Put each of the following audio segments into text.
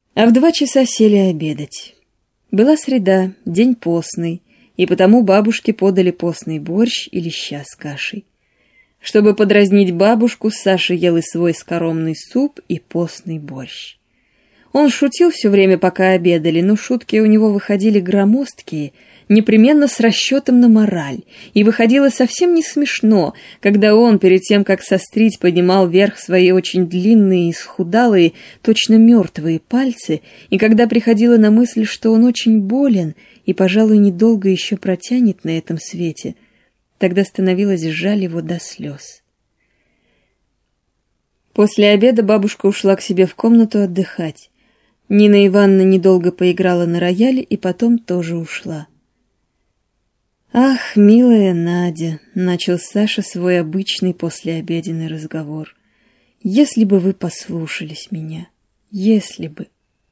А в 2 часа сели обедать. Была среда, день постный, и потому бабушке подали постный борщ и леща с кашей. Чтобы подразнить бабушку, Саша ел и свой скоромный суп, и постный борщ. Он шутил все время, пока обедали, но шутки у него выходили громоздкие, непременно с расчетом на мораль, и выходило совсем не смешно, когда он, перед тем, как сострить, поднимал вверх свои очень длинные, исхудалые, точно мертвые пальцы, и когда приходило на мысль, что он очень болен и, пожалуй, недолго еще протянет на этом свете, тогда становилось жаль его до слез. После обеда бабушка ушла к себе в комнату отдыхать. Нина Ивановна недолго поиграла на рояле и потом тоже ушла. «Ах, милая Надя», — начал Саша свой обычный послеобеденный разговор, — «если бы вы послушались меня, если бы».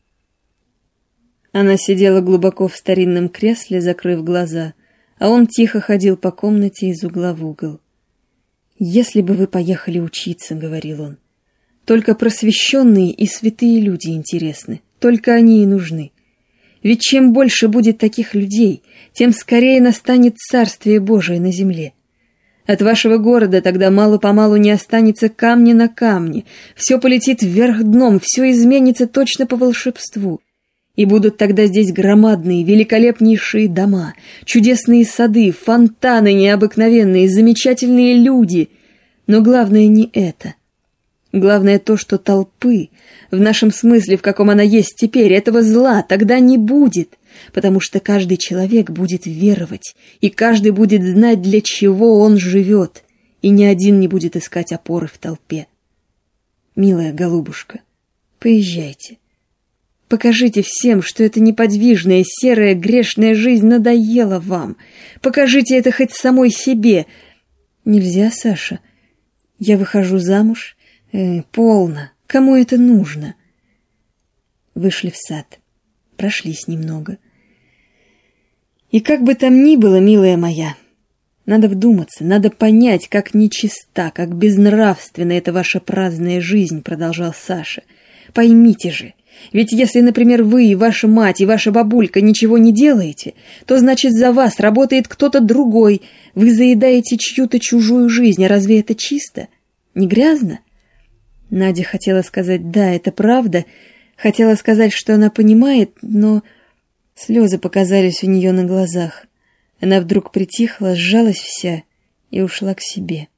Она сидела глубоко в старинном кресле, закрыв глаза, а он тихо ходил по комнате из угла в угол. «Если бы вы поехали учиться», — говорил он, — «только просвещенные и святые люди интересны, только они и нужны. Ведь чем больше будет таких людей, тем скорее настанет Царствие Божие на земле. От вашего города тогда мало-помалу не останется камня на камне, все полетит вверх дном, все изменится точно по волшебству. И будут тогда здесь громадные, великолепнейшие дома, чудесные сады, фонтаны необыкновенные, замечательные люди. Но главное не это. Главное то, что толпы, в нашем смысле, в каком она есть теперь, этого зла тогда не будет, потому что каждый человек будет веровать, и каждый будет знать, для чего он живет, и ни один не будет искать опоры в толпе. Милая голубушка, поезжайте. Покажите всем, что эта неподвижная, серая, грешная жизнь надоела вам. Покажите это хоть самой себе. Нельзя, Саша. Я выхожу замуж. Полно. Кому это нужно? Вышли в сад. Прошлись немного. И как бы там ни было, милая моя, надо вдуматься, надо понять, как нечиста, как безнравственна эта ваша праздная жизнь, продолжал Саша. Поймите же, ведь если, например, вы и ваша мать, и ваша бабулька ничего не делаете, то значит за вас работает кто-то другой, вы заедаете чью-то чужую жизнь, а разве это чисто? Не грязно? Надя хотела сказать «да, это правда», хотела сказать, что она понимает, но слезы показались у нее на глазах. Она вдруг притихла, сжалась вся и ушла к себе.